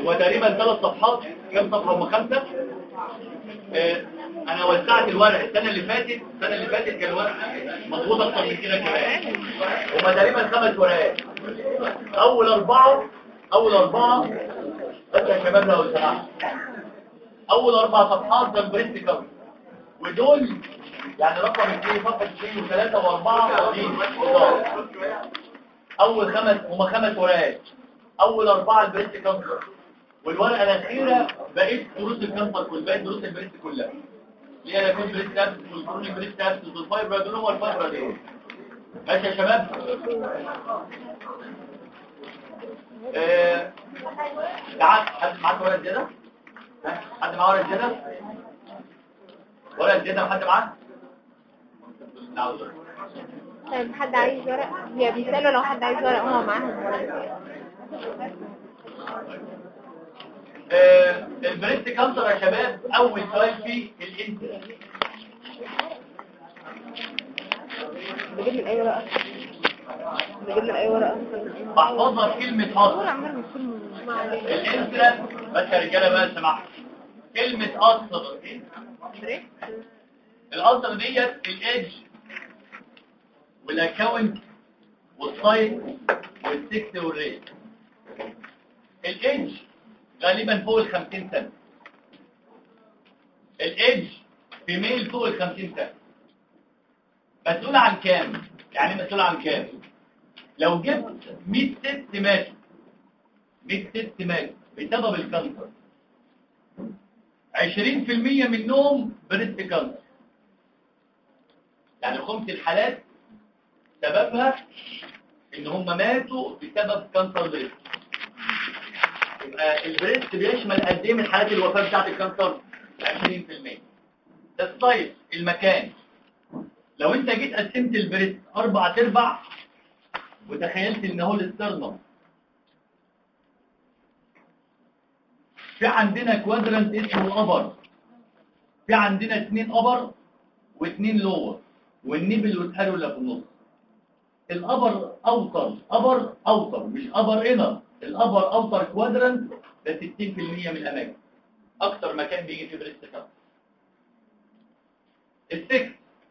هو تقريبا 3 صفحات. كم صفحه؟ هم 5. انا وزعت الورق السنه اللي فاتت كان الورق مضغوط اكتر من كده كمان. هم تقريبا 5 ورقات. اول اربعه بس يا شباب لو سمحت، اول 4 صفحات ده البريست كفر، ودول يعني رقم 2 صفحه 2 و3 و4 فاضيين. اول 5 ورقات، اول 4 البريست كفر، والورقه الاخيره بقيت دروس الكانسر كل باقي دروس البريست كلها اللي هي يكون بريست ابس والكرونيك بريست ابس والفايبر دول هو الفايبر دي. ماشي يا شباب؟ تعال حد معاك ورقه زياده؟ حد معاه ورقه زياده؟ ورقه زياده حد معاه؟ طيب حد عايز ورق؟ هي بيسألوا لو حد عايز ورق هو معاهم ورق. البريست كانسر يا شباب اول سؤال فيه الانسولين. بجيب من اي ورقه؟ محفظها بكلمه اصل. الانسولين بس يا رجاله بقى سمحت، كلمه اصل الاصل ديت الايدج والاكونت والسايت والسكس والريت. الايدج غالبا فوق ال 50 سنه. الايدج في ميل فوق ال 50 سنه. مسؤول عن كام؟ يعني مسؤول عن كام؟ لو جبت 100 ست ماتوا بسبب الكانسر، 20% منهم بريست كانسر، يعني خمس الحالات سببها ان هم ماتوا بسبب كانسر بريست. يبقى البريست بيشمل قد ايه من حالات الوفاه بتاعت الكانسر؟ 20%. السايز المكان، لو انت جيت قسمت البريست 4/4 وتخيلت ان هو الاسترنم، في عندنا كوادرانت اسمه الابر، في عندنا 2 ابر و2 لور والنبل والارولة في النص. الابر اوتر مش ابر انر. الابر اوتر كوادرانت ده 60% من الاماكن، اكتر مكان بيجي فيه بريست كانسر. السكس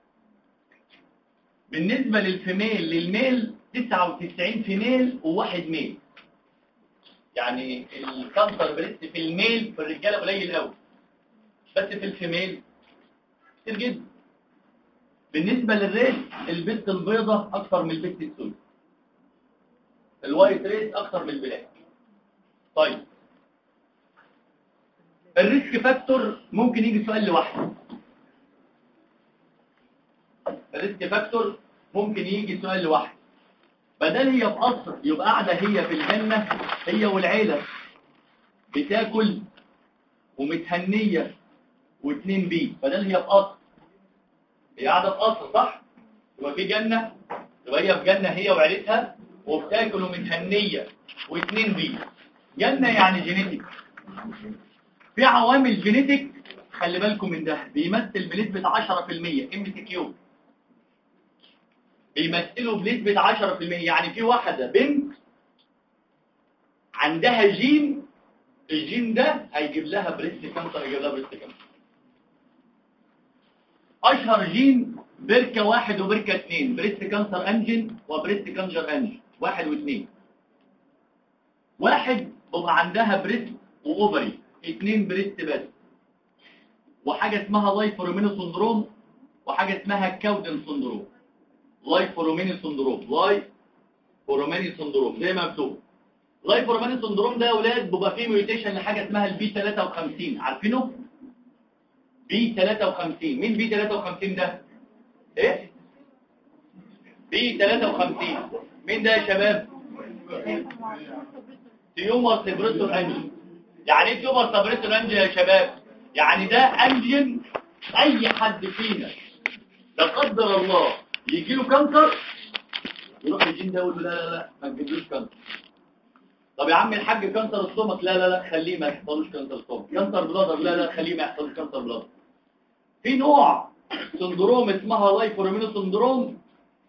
بالنسبه للميل 99 فيميل وواحد ميل، يعني الكانسر بريست في الميل في الرجاله قليل قوي، بس في الفيميل كتير جدا. بالنسبه للريس البت البيضاء اكتر من البت السود، الوايت ريس اكتر من البلاك. طيب الريسك فاكتور ممكن يجي سؤال لوحده. الريسك فاكتور ممكن يجي سؤال لوحده. بدل هي في قصر يبقى قاعده هي في الجنه هي والعيله بتاكل ومتهنيه واتنين بيه، بدل هي في قصر هي قاعده في قصر صح؟ يبقى في جنه، يبقى هي في جنه هي وعيلتها وبتاكل ومتهنيه واتنين بيه. جنه يعني جينيتك. في عوامل جينيتك خلي بالكم من ده، بيمثل بنسبه 10% MCQ، بيمثلوا بنسبه 10%. يعني في واحده بنت عندها جين، الجين ده هيجيب لها بريست كانسر، يجيب لها بريست كانسر. اشهر جين بركه 1 وبركه 2، بريست كانسر انجين وبريست كانسر انجين 1 و2. 1 بيبقى عندها بريست واوفري، 2 بريست بس، وحاجه اسمها لايفورمينو سندروم وحاجه اسمها كاودن سندروم. لايفورمينو سندروم زي ما مكتوب. لايفورمينو سندروم ده يا اولاد بيبقى فيه ميوتيشن لحاجه اسمها البي 53، عارفينه؟ بي 53. مين بي 53 ده؟ ايه؟ بي 53 مين ده يا شباب؟ تيومر سبريتور انجين. يعني ايه تيومر سبريتور انجين يا شباب؟ يعني ده انجين اي حد فينا لا قدر الله يجي له كانسر يروح الجين ده يقول له لا ما تجيبلوش كانسر. طب يا عم الحاج كانسر السtomach، لا خليه ما يحصلوش كانسر السtomach. كانسر بلادر، لا خليه ما يحصلوش كانسر بلادر. في نوع سندروم اسمها لايفورمينو سندروم،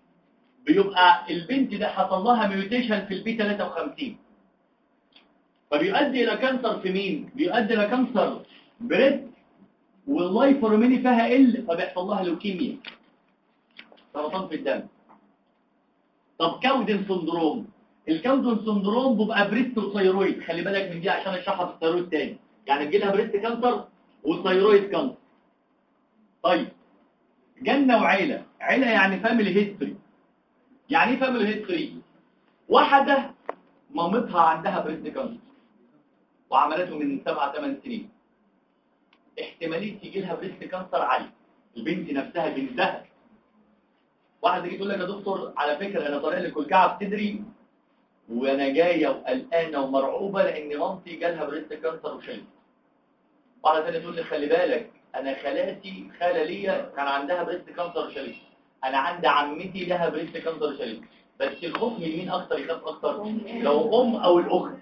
بيبقى البنت ده حصل لها ميوتيشن في البي 53، فبيؤدي الى كانسر في مين؟ بيؤدي الى كانسر بريست، واللايفورميني فيها فبيحصل لها لوكيميا، سرطان في الدم. طب كاودن سندروم، الكاودن سندروم بيبقى بريست وثيرويد، خلي بالك من دي عشان اشرحها في الثيرويد تاني، يعني بيجي لها بريست كانسر والثيرويد كانسر. طيب جنة وعيلة، عيلة يعني فاميلي هيستوري. يعني ايه فاميلي هيستوري؟ واحدة مامتها عندها بريست كانسر وعملته من 7-8 سنين، احتمالية تيجي لها بريست كانسر عالي. البنت نفسها بنتها، واحد يجي تقول لك يا دكتور على فكرة انا طالع لي كلكعة في صدري وانا جايه وقلقانه ومرعوبه لان مامتي جالها بريست كانسر وشلت. واحده ثانيه تقول لي خلي بالك انا خاله ليا كان عندها بريست كانسر وشلت، انا عندي عمتي لها بريست كانسر وشلت. بس الخوف من مين اكتر؟ يخاف اكتر لو ام او الاخت،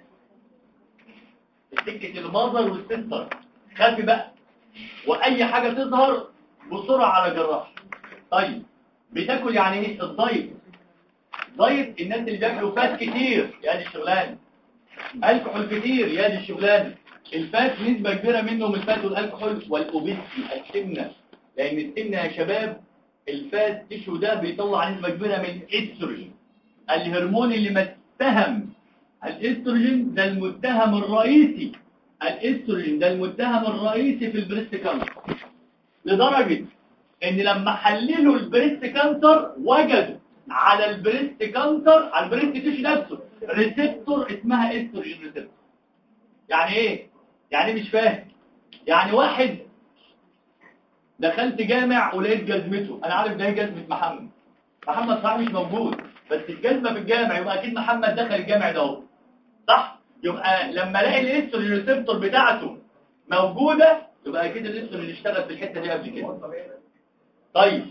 سكه الماذر والسيستر، خافي بقى واي حاجه تظهر بسرعه على جراح. طيب بتاكل يعني ايه الدايت؟ دايت الناس اللي بياكلوا فات كتير يا دي الشغلانه، الكحول كتير يا دي الشغلانه. الفات نسبه كبيره منه من الفات والالكحول والاوبيستي السمنه، لان السمنه يا شباب الفات تيشو ده بيطلع نسبه كبيره من الاستروجين، الهرمون اللي متهم. الاستروجين ده المتهم الرئيسي، الاستروجين ده المتهم الرئيسي في البريست كانسر، لدرجه ان لما حللوا البريست كانسر وجدوا على البريست كانسر، على البريست تيشو نفسه ريسبتور اسمها استروجين ريسبتور. يعني ايه؟ يعني مش فاهم. يعني واحد دخلت جامع ولقيت جزمته، انا عارف ده هي جزمه محمد صح مش موجود، بس الجزمه في الجامع يبقى اكيد محمد دخل الجامع ده اهو، صح؟ يبقى لما الاقي الاستروجين ريسبتور بتاعته موجوده يبقى اكيد الاستروجين اشتغل في الحته دي قبل كده. طيب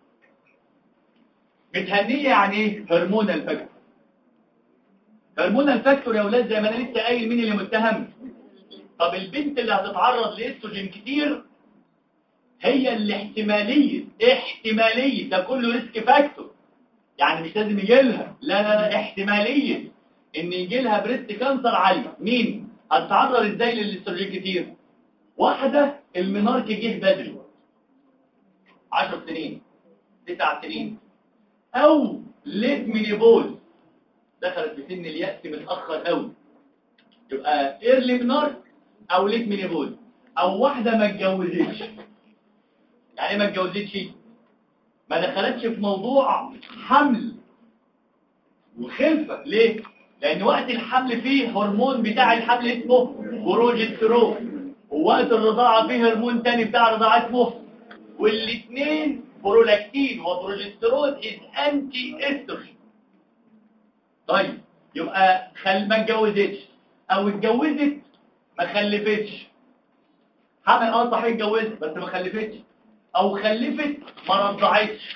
متهنيه يعني ايه؟ هرمونال فاكتور. هرمونال فاكتور يا اولاد زي ما انا لسه قايل مين اللي متهم؟ طب البنت اللي هتتعرض لاستروجين كتير هي اللي احتماليه ده كله ريسك فاكتور، يعني مش لازم يجي لها، لا احتماليه ان يجي لها بريست كانسر عالي. مين هتتعرض ازاي للاستروجين كتير؟ واحده المنارك جه بدري 10 سنين 9 سنين، او ليت مينيبوز دخلت في سن اليأس متأخر قوي، يبقى ايرلي منارك او ليت مينيبوز، او واحده ما اتجوزتش. يعني ايه ما اتجوزتش؟ ما دخلتش في موضوع حمل وخلفه. ليه؟ لان وقت الحمل فيه هرمون بتاع الحمل اسمه بروجسترون، ووقت الرضاعه فيه هرمون تاني بتاع الرضاعه اسمه، والاثنين برولاكتين وبروجسترون از انتي استروجين. طيب يبقى ما اتجوزتش او اتجوزت ما خلفتش، حمل صحيح اتجوزت بس ما خلفتش، او خلفت ما رضعتش.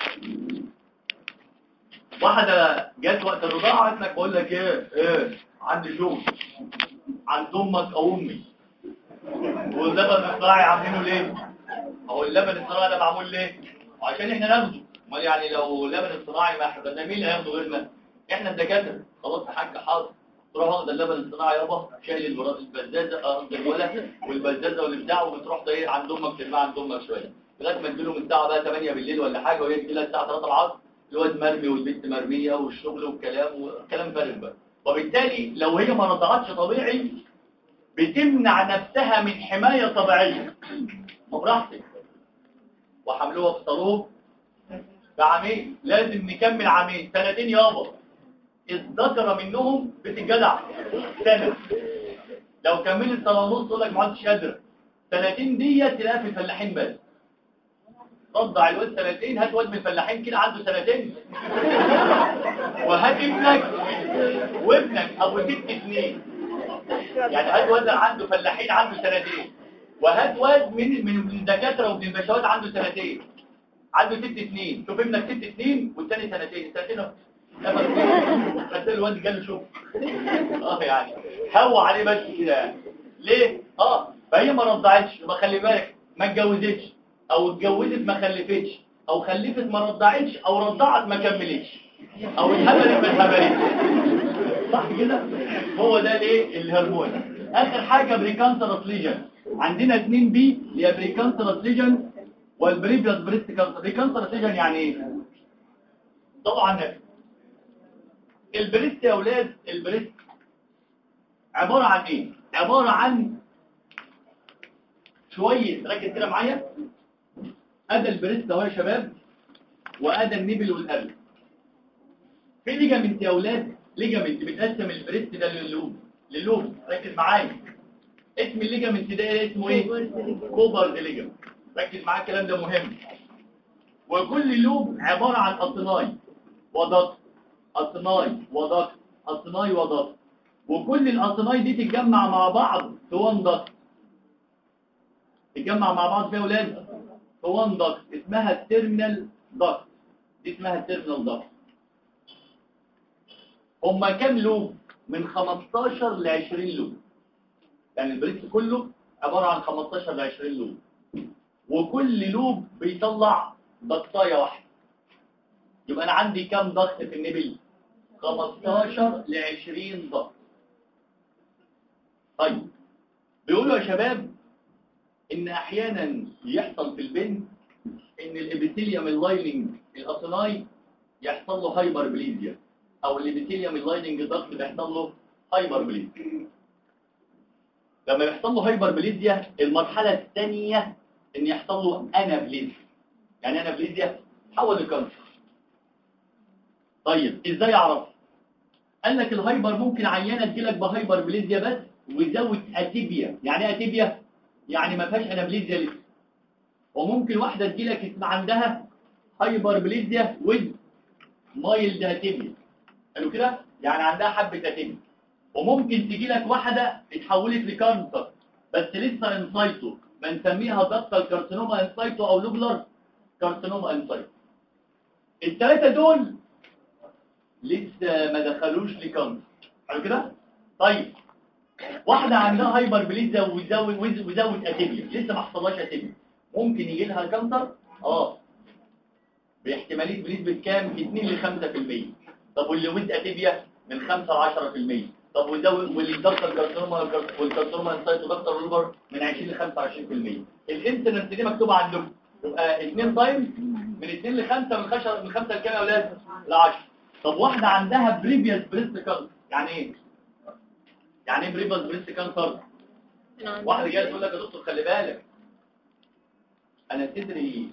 واحده جت وقت الرضاعه قالت لك بقول لك ايه عندي شغل عند امك او امي، واللبن الصناعي عاملينه ليه؟ هو اللبن الصناعي ده معمول ليه؟ عشان احنا ناخده. امال يعني لو اللبن الصناعي ما احنا مين اللي هياخده غيرنا؟ احنا الدكاتره. خلاص يا حاج حاضر، تروح واخد اللبن الصناعي يابا، شايل البزازه قصدي الولد والبزازه والبتاع، وبتروح ايه عند امك ترميها عند امك شويه لغايه ما تجيله من الساعه بقى 8 بالليل ولا حاجه، وهي تجي لها الساعه 3 العصر، الواد مرمي والبنت مرميه والشغل والكلام فارغ بقى. وبالتالي لو هي ما رضعتش طبيعي بتمنع نفسها من حمايه طبيعيه، ما براحتك. وحملوها في صاروخ بعامين، لازم نكمل عامين 2 يابا، الذكر منهم بتتجدع سنه، لو كملت سنه ونص تقول لك ما عادش قادره. 2 ديت تلاقيها في الفلاحين بس، رضع الواد 2 هات واد من الفلاحين كده عنده 2 وهات ابنك وابنك ابو 6 سنين، يعني هات واد عنده فلاحين عنده 2 وهات واد من الدكاتره ومن البشوات عنده 2 عنده 6 سنين. شوف ابنك 6 سنين والثاني 2 بس الواد جاله شوف يعني هو عليه بس كده يعني. ليه؟ فهي ما رضعتش، ما خلي بالك ما اتجوزتش، او اتجوزت ما خلفتش، او خلفت ما رضعتش، او رضعت ما كملتش، او اتهبلت ما اتهبلتش، صح كده؟ هو ده ليه الهرمون. اخر حاجه بريكانسرس ليجن. عندنا 2 بي اللي هي بريكانسرس ليجن والبريفيوس بريست كانسر. بريكانسرس ليجن يعني ايه؟ طبعا البريست يا اولاد، البريست عباره عن ايه؟ عباره عن شويه، ركز كده معايا، ادي البريست اهو يا شباب، وادي النبل والقلب. في ليجامنت يا اولاد، ليجامنت بتقسم البريست ده للوب. ركز معايا، اسم الليجامنت ده اسمه ايه؟ كوبرد ليجامنت. ركز معايا الكلام ده مهم. وكل لوب عباره عن اصناي وضغط، اصناي وضغط، اصناي وضغط، وكل الاصناي دي تتجمع مع بعض في وان ضغط. تتجمع مع بعض فيها يا اولاد في وان ضغط اسمها التيرمينال ضغط. دي اسمها التيرمينال ضغط. هما كام لوب؟ من 15 ل 20 لوب. يعني البريست كله عباره عن 15 ل 20 لوب، وكل لوب بيطلع ضغطايه واحده. يبقى انا عندي كام ضغط في النبل؟ 15 ل 20 ضغط. طيب بيقولوا يا شباب ان احيانا يحصل في البنت ان الابيثيليوم اللايننج الاصناي يحصل له هايبربليزيا، او الابيثيليوم اللايننج الضغط بيحصل له هايبربليزيا. لما يحصل له هايبربليزيا المرحله الثانيه ان يحصل له انابليزيا. يعني انابليزيا تحول لكانسر. طيب ازاي اعرف؟ قال لك الهايبر ممكن عيانه تجيلك بهايبربليزيا بس ويزود اتيبيا. يعني ايه اتيبيا؟ يعني ما فيهاش انابليزيا لسه. وممكن واحده تجيلك اسم عندها هايبربليزيا ويز مايلد اتيبيا. قالوا كده؟ يعني عندها حبه اتيبيا. وممكن تجيلك واحده اتحولت لكانسر بس لسه انسايتو، بنسميها دكتال كارسينوما انسايتو او لوبلر كارسينوما انسايتو. الثلاثه دول لسه ما دخلوش لكانسر. قالوا كده؟ طيب واحده عندها هايبربليزيا وزود اتيبيا لسه ما حصلهاش اتيبيا، ممكن يجي لها كانسر؟ باحتماليه بنسبه كام؟ 2 ل 5%. طب واللي ويز اتيبيا من 5 ل 10%. طب واللي دكتور كارسينوما والكارسينوما انسايتو دكتور لوبر من 20 ل 25%. الانسيدنس دي مكتوبه عندكم، يبقى 2 تايمز من 2 ل 5 من 5 لكام يا اولاد؟ ل 10. طب واحده عندها بريفيوس بريست كانسر، يعني ايه؟ يعني ايه بريفيوس بريست كانسر؟ واحده جايه تقول لك يا دكتور خلي بالك انا صدري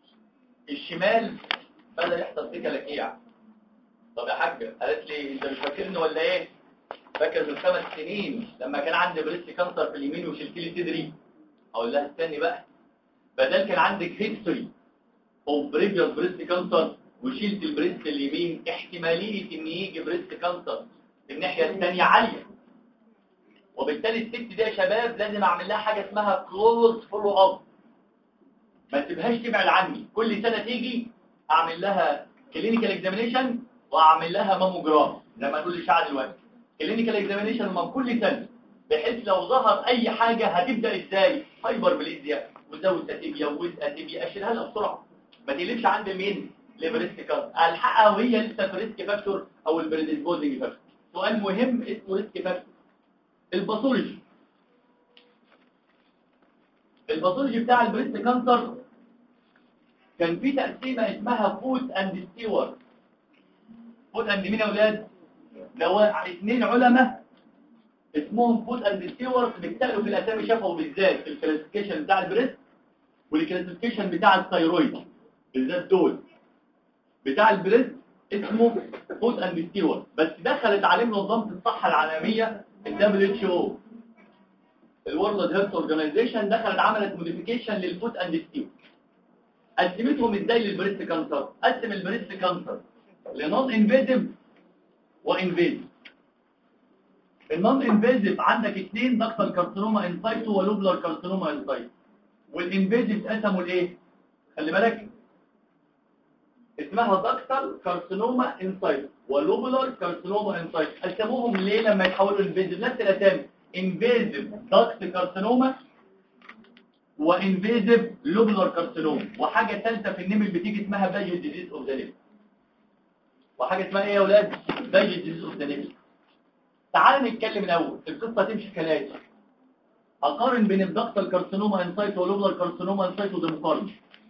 الشمال بدأ يحصل فيه كلاكيع. طب يا حاجه، قالت لي انت مش فاكرني ولا ايه؟ فاكر من 5 سنين لما كان عندي بريست كانسر في اليمين وشلت لي صدري؟ اقول لها استني بقى، بدل كان عندك هيستوري اوف بريفيوس بريست كانسر وشلت البريست اليمين، احتماليه ان يجي بريست كانسر الناحيه الثانيه عاليه. وبالتالي الست دي يا شباب لازم اعمل لها حاجه اسمها كلوز فولو اب. ما تسيبهاش تبعد عني، كل سنه تيجي اعمل لها كلينيكال اكزامينيشن واعمل لها ماموجراف زي ما نقول للشعب دلوقتي. كلينيكال اكزامينيشن كل سنه، بحيث لو ظهر اي حاجه هتبدا ازاي؟ هايبربليزيا وزود اتيبيا وويز اتيبيا، اشيلها لها بسرعه. ما تقلبش عند مين؟ لبريست كانسر، الحقها وهي لسه في ريسك فاكتور او البريديسبوزنج فاكتور. سؤال مهم اسمه ريسك فاكتور. الباثولوجي، الباثولوجي بتاع البريست كانسر كان في تقسيمه اسمها فود اند ستيور. فود اند مين يا اولاد؟ لو 2 علماء اسمهم فود اند ستيور بيتسالوا في الاسامي شافوا بالذات في الكلاسيفيكيشن بتاع البريست والكلاسيفيكيشن بتاع الثايرويد بالذات. دول بتاع البريست اسمه فود اند ستيور، بس دخلت عليه منظمه الصحه العالميه WHO الورلد هيلث اورجانيزيشن، دخلت عملت موديفيكيشن للفود اند ستيور. قسمتهم ازاي للبريست كانسر؟ قسم البريست كانسر لنون انفيزيف وانفيزيف. النون انفيزيف عندك 2 دكتور كارسينوما انسايتو ولوبلر كارسينوما انسايتو. والانفيزيف اتقسموا لايه؟ خلي بالك اسمها دكتور كارسينوما انسايتو ولوبلر كارسينوما انسايتو. قسموهم ليه لما يتحولوا لانفيزيف؟ نفس الاسامي، انفيزيف دكت كارسينوما وانفيزيف لوبلر كارسينوما. وحاجه ثالثه في النمل بتيجي اسمها باجي ديزيز اوف ذا ليفر. وحاجه اسمها ايه يا اولاد؟ باجي ديزيز اوف ذا ليفر. تعالوا نتكلم الاول. القصه تمشي كالاتي. اقارن بين الدكتال كارسينوما انسايتو واللوبلر كارسينوما انسايتو، ده مقارنه.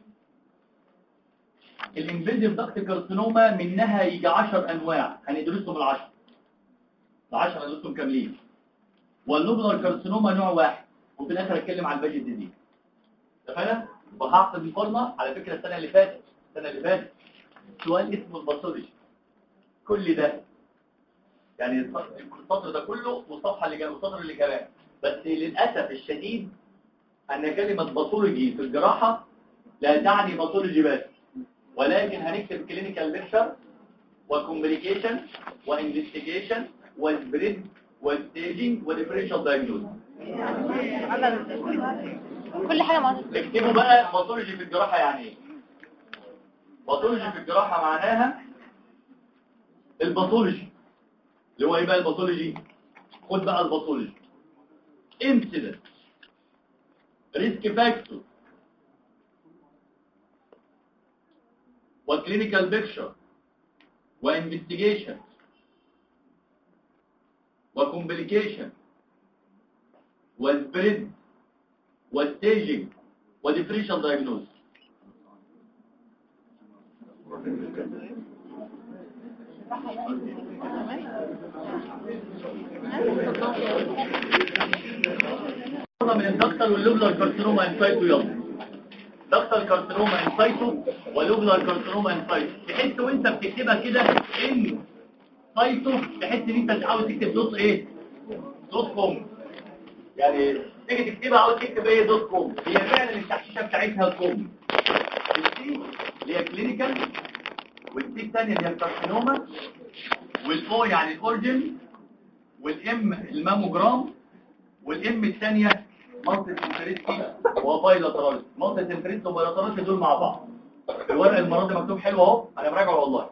الانفيزيف دكت كارسينوما منها يجي 10 انواع هندرسهم ال10 هندرسهم كاملين، واللوبلر كارسينوما نوع واحد، وفي الاخر اتكلم عن الباقي الجديد. اتفقنا؟ وهحسب مقارنه. على فكره السنه اللي فاتت سؤال اسمه الباثولوجي، كل ده يعني السطر ده كله والصفحه اللي جايه والسطر اللي كمان. بس للاسف الشديد ان كلمه باثولوجي في الجراحه لا تعني باثولوجي بس، ولكن هنكتب كلينيكال بيكتشر وكومبليكيشن وانفستيجيشن والسبريد والستيجنج وديفرنشال دايجنوز. كل حاجة معانا. اكتبوا بقى باثولوجي في الجراحه يعني ايه. باثولوجي في الجراحه معناها الباثولوجي اللي هو ايه بقى الباثولوجي. خد بقى الباثولوجي: انسيدنت، ريسك فاكتور، وكلينيكال بيكتشر وانفستيجيشن وكومبليكيشن والسبريد والستيجنج وديفرنشال دايجنوز. من الدكتال واللوبلر كارسينوما انسايتو. يلا دكتال كارسينوما انسايتو ولوبلر كارسينوما انسايتو، تحس وانت بتكتبها كده ان سايتو، تحس ان انت عاوز تكتب دوت ايه، دوت كوم. يعني تيجي تكتبها عاوز تكتب ايه، دوت كوم. هي فعلا التحشيشه بتاعتها كوم. السي اللي هي كلينيكال، والسي الثانيه اللي هي الكارسينوما، والاو يعني الاورجن، والام الماموجرام، والام الثانيه مالتي سنتريتي وبايلاترال. مالتي سنتريتي وبايلاترال دول مع بعض. الورق المره دي مكتوب حلو اهو، انا براجعه والله.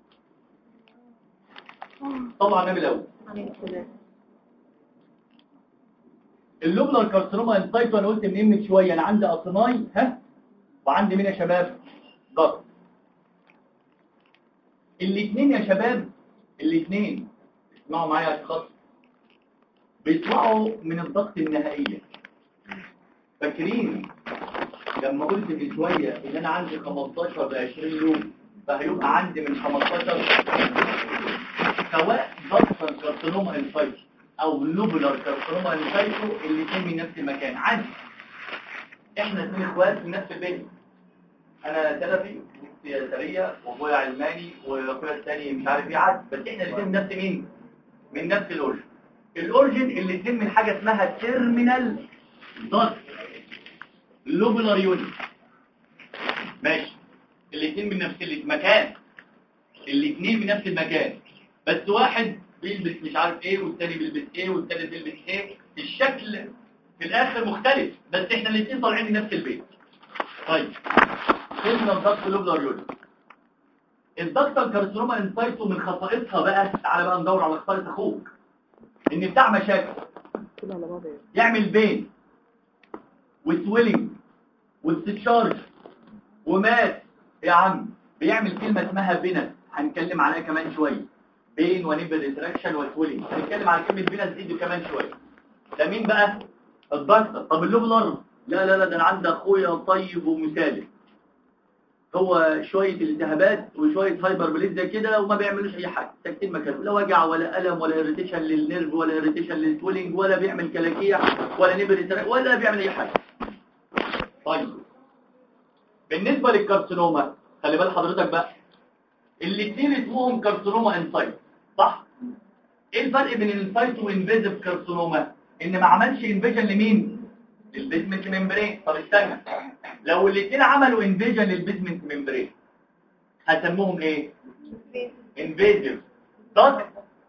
طبعا النبي الاول. اللوبلر كارسينوما انسايتو انا قلت من شويه انا عندي اصناي وعندي مين يا شباب؟ ضغط. الاثنين يا شباب، الاثنين اسمعوا معايا يا اشخاص، بيطلعوا من الضغط النهائيه. فاكرين لما قلت من شويه ان انا عندي 15 ل 20 يوم، فهيبقى عندي من 15 سواء ضغط كارسينوما انسايتو او لوبلر كارسينوما انسايتو، الاثنين من نفس المكان. عادي، احنا اثنين اخوات من نفس البيت. انا سلفي سريه وابويا علماني واخويا الثاني مش عارف ايه، عادي، بس احنا الاثنين من نفس مين؟ من نفس الاورجن. الاورجن الاثنين من حاجه اسمها تيرمينال ضغط لوبلر يونت. ماشي، الاثنين من نفس المكان، الاثنين من نفس المكان، بس واحد بيلبس مش عارف ايه والثاني بيلبس ايه والثالث بيلبس ايه، الشكل في الاخر مختلف، بس احنا الاثنين طالعين من نفس البيت. طيب قلنا الضغط لوبلر يونت. الضغط الكارسينوما انسايتو من خصائصها بقى، تعالى بقى ندور على خصائص اخوك، ان بتاع مشاكل، يعمل بين وسويلنج واستشارج ومات. يا عم بيعمل كلمه اسمها بينس، هنتكلم عليها كمان شويه. بين ونيبل ريتراكشن وسويلنج، هنتكلم على كلمه بينس دي كمان شويه. ده مين بقى؟ الضغط. طب اللوبلر لا ده انا عندي اخويا طيب ومثالي، هو شويه التهابات وشويه هايبربليزيا كده وما بيعملوش اي حاجه، ساكتين مكانه، لا وجع ولا الم ولا اريتيشن للنيرف ولا اريتيشن للسويلنج ولا بيعمل كلاكيع ولا نيبل ولا بيعمل اي حاجه. طيب بالنسبه للكارسينوما خلي بال حضرتك بقى، الاثنين اسمهم كارسينوما انسايت، صح؟ ايه الفرق بين الانسايت وانفيزيف كارسينوما؟ ان ما عملش انفيجن لمين؟ للبيزمنت ممبرين. طب استنى، لو الاثنين عملوا انفيجن للبيزمنت ممبرين هسموهم ايه؟ انفيزيف داكت.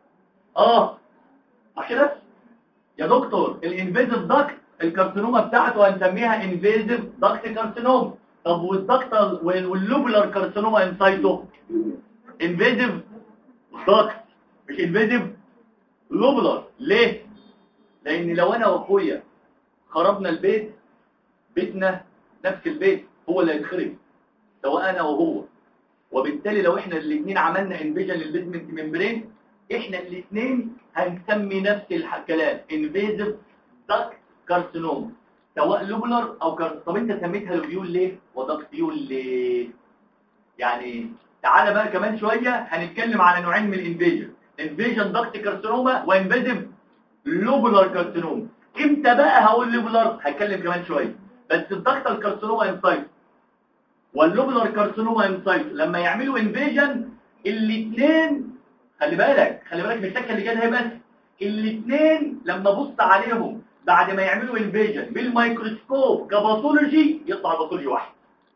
كده يا دكتور، الانفيزيف داكت الكارسينوما بتاعته هنسميها انفيزيف داكت كارسينوما. طب والدكتال واللوبولار كارسينوما انسايتو انفيزيف داكت مش انفيزيف لوبولار. ليه؟ لان لو انا واخويا خربنا البيت، بيتنا نفس البيت هو اللي هيتخرب سواء انا وهو، وبالتالي لو احنا الاثنين عملنا انفيجن للبيزمنت ممبرين احنا الاثنين هنسمي نفس الكلام انفيزيف داكت كارسينوما سواء لوبولار او طب انت سميتها لوبيول ليه ودكتيول ليه؟ يعني تعالى بقى كمان شويه هنتكلم على نوعين من الانفيجن، انفيجن دكت كارسينوما وانفيزيف لوبولار كارسينوما. امتى بقى هقول لوبولار؟ هتكلم كمان شويه. بس الدكت الكارسينوما انسايت واللوبولار كارسينوما انسايت لما يعملوا انفيجن الاثنين، خلي بالك من التكه اللي جايه بس، الاثنين لما بص عليهم بعد ما يعملوا انفيجن بالميكروسكوب كباثولوجي يطلع باثولوجي واحد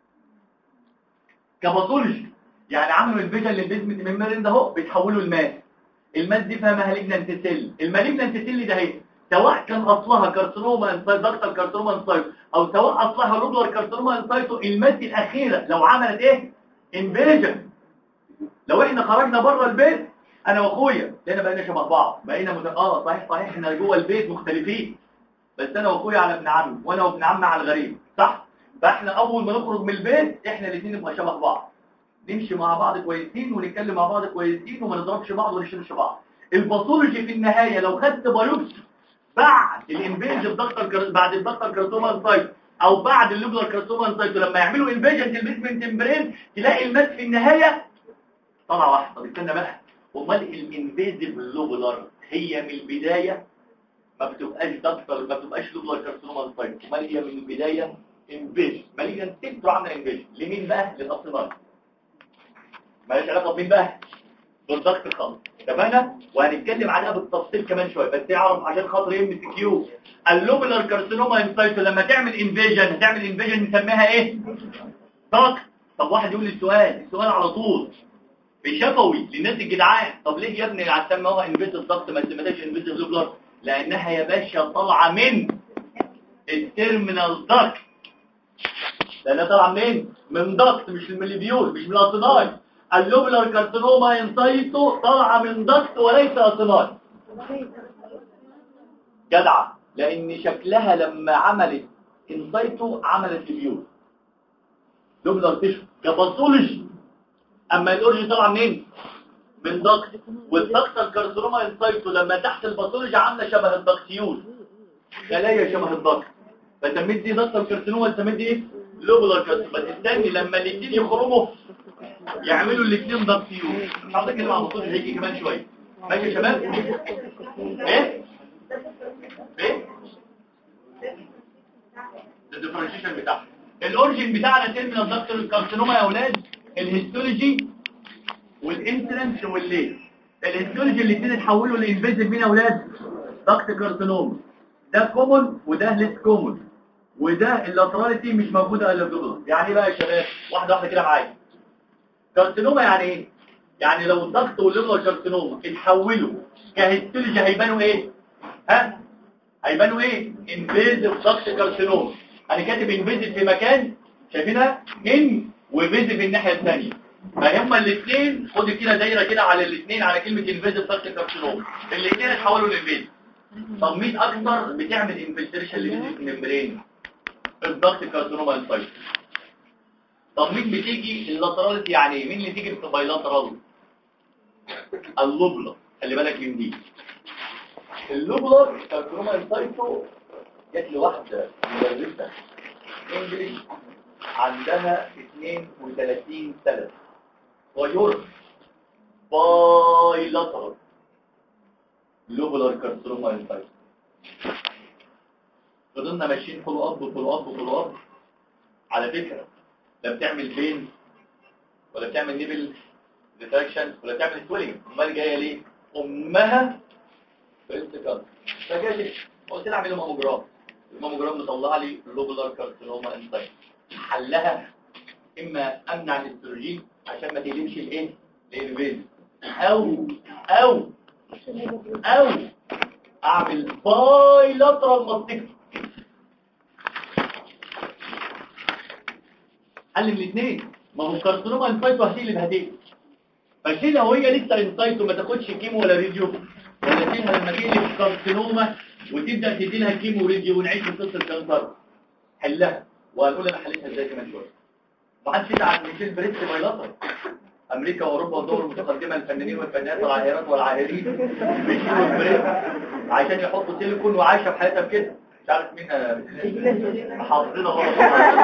كباثولوجي. يعني عملوا انفيجن للبيزمنت ميمبرين ده اهو بيتحولوا الماس دي فيها مالجنانت سيل، المالجنانت سيل ده اهي سواء كان اصلها كارسينوما انسايت دكتال كارسينوما انسايت او سواء اصلها لوبولار كارسينوما انسايت، الماس الاخيره لو عملت ايه انفيجن، لو احنا خرجنا بره البيت انا واخويا لقينا بقينا شبه بعض، بقينا صحيح احنا جوه البيت مختلفين، بس انا واخويا على ابن عمي وانا وابن عمي على الغريب، صح؟ فاحنا اول ما نخرج من البيت احنا الاثنين نبقى شبه بعض، نمشي مع بعض كويسين ونتكلم مع بعض كويسين وما نضربش بعض ونشتمش بعض. الباثولوجي في النهايه لو خدت بايوبسي بعد الانفيجن بعد الدكتور كارسينوما انسايت او بعد اللوبولار كارسينوما انسايت لما يعملوا انفيجن للبيزمنت ممبرين تلاقي الماس في النهايه طلع واحد. طب استنى بقى، امال الانفيزيف لوبولار هي من البدايه ما بتبقاش دكتور، ما بتبقاش لوبولار كارسينوما انسايت، امال هي من البدايه انفيجن مالجنت سيل عامله انفيجن لمين بقى؟ للاصناف مالهاش علاقه بمين بقى؟ بالضغط خالص. اتفقنا؟ وهنتكلم عليها بالتفصيل كمان شويه، بس تعرف عشان خاطر ام سي كيو اللوبولار كارسينوما انسايت لما تعمل انفيجن نسميها ايه؟ ضغط. طب واحد يقول لي السؤال على طول بشفوي للناس الجدعان، طب ليه يا ابني عشان ما هو انفيجن ضغط ما سميتهاش انفيجن لوبولار؟ لانها يا باشا طالعه من التيرمينال ضغط، لانها طالعه منين؟ من ضغط مش من البيول مش من الاصناي. اللوبولار كارسينوما انسايتو طالعه من ضغط وليس اصناي. جدعه، لان شكلها لما عملت انسايتو عملت البيول لوبولار تيشو كباثولوجي. اما الاورجي طالعه منين؟ من ضغط، والضغط الكارسينوما انسايتو لما تحت الباثولوجي عامله شبه الضغطيول، خلايا شبه الضغط، فسميت دي ضغط الكارسينوما سميت دي ايه؟ لوبولار كارسينوما. بس استني لما الاثنين يخرجوا يعملوا الاثنين ضغطيول. مش عاوز اتكلم عن الباثولوجي هيجي كمان شويه، ماشي يا شباب؟ ايه الديفرنشيشن بتاعها. الاورجين بتاعنا ترمينال الضغط الكارسينوما يا اولاد الهيستولوجي والانسلنس والليل. الهيستولوجي الاثنين اتحولوا لانفيزيف مين يا اولاد؟ ضغط كارسينوما، ده كومون وده ليس كومون، وده اللاتراليتي مش موجوده الا في الضغط. يعني ايه بقى يا شباب؟ واحده كده معايا. كارسينوما يعني ايه؟ يعني لو الضغط والليفر كارسينوما اتحولوا كهيستولوجي هيبانوا ايه؟ هيبانوا ايه؟ انفيزيف ضغط كارسينوما. انا كاتب انفيزيف في مكان شايفينها ان وفيزيف في الناحيه الثانيه، فهم الاثنين خد كده دايره كده على الاثنين على كلمه انفيزيف ضغط كارسينوما، الاثنين اتحولوا لانفيزيف. طب مين اكتر بتعمل انفلتريشن للممبرين؟ الضغط كارسينوما انسايت. طب مين بتيجي اللاتراليتي؟ يعني ايه؟ مين اللي تيجي في بايلاترال؟ اللوبولار. خلي بالك من دي، اللوبولار كارسينوما انسايتو. جات لي واحده مدرسه انجليش عندها 32 سنه ويور بايلاترال لوبولار كارسينوما انسايتو. فضلنا ماشيين فولو اب على فكره لا بتعمل بين ولا بتعمل نيبل ديتراكشن ولا بتعمل سويلنج، امال جايه ليه؟ امها بريست كانسر. فجات قلت لها اعمل الماموجرام مطلع لي لوبولار كارسينوما انسايت. حلها اما امنع الاستروجين عشان ما تقلبش الايه؟ الانفيزيف، او اعمل بايلاترال ماستكتومي. حل من الاثنين، ما هو كارسينوما انسايتو هتقلب فشيلها وهي لسه انسايتو، ما تاخدش كيمو ولا راديو، ولا شيلها لما تقلب كارسينوما وتبدا تدي لها كيمو وراديو ونعيش في قصه الكانسر. حلها وهقول انا حليتها ازاي كمان شويه. ما حدش يزعل من شيل بريست بايلاترال. امريكا واوروبا والدول المتقدمه الفنانين والفنانات والعاهرات والعاهرين بيشيلوا البريست عشان يحطوا سيليكون وعايشه في حياتها بكده. مش عارف مين حافظينها غلط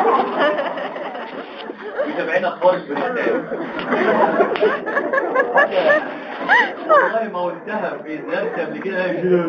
وتابعين اخبار البريستان والله ما قلتها في درس قبل كده.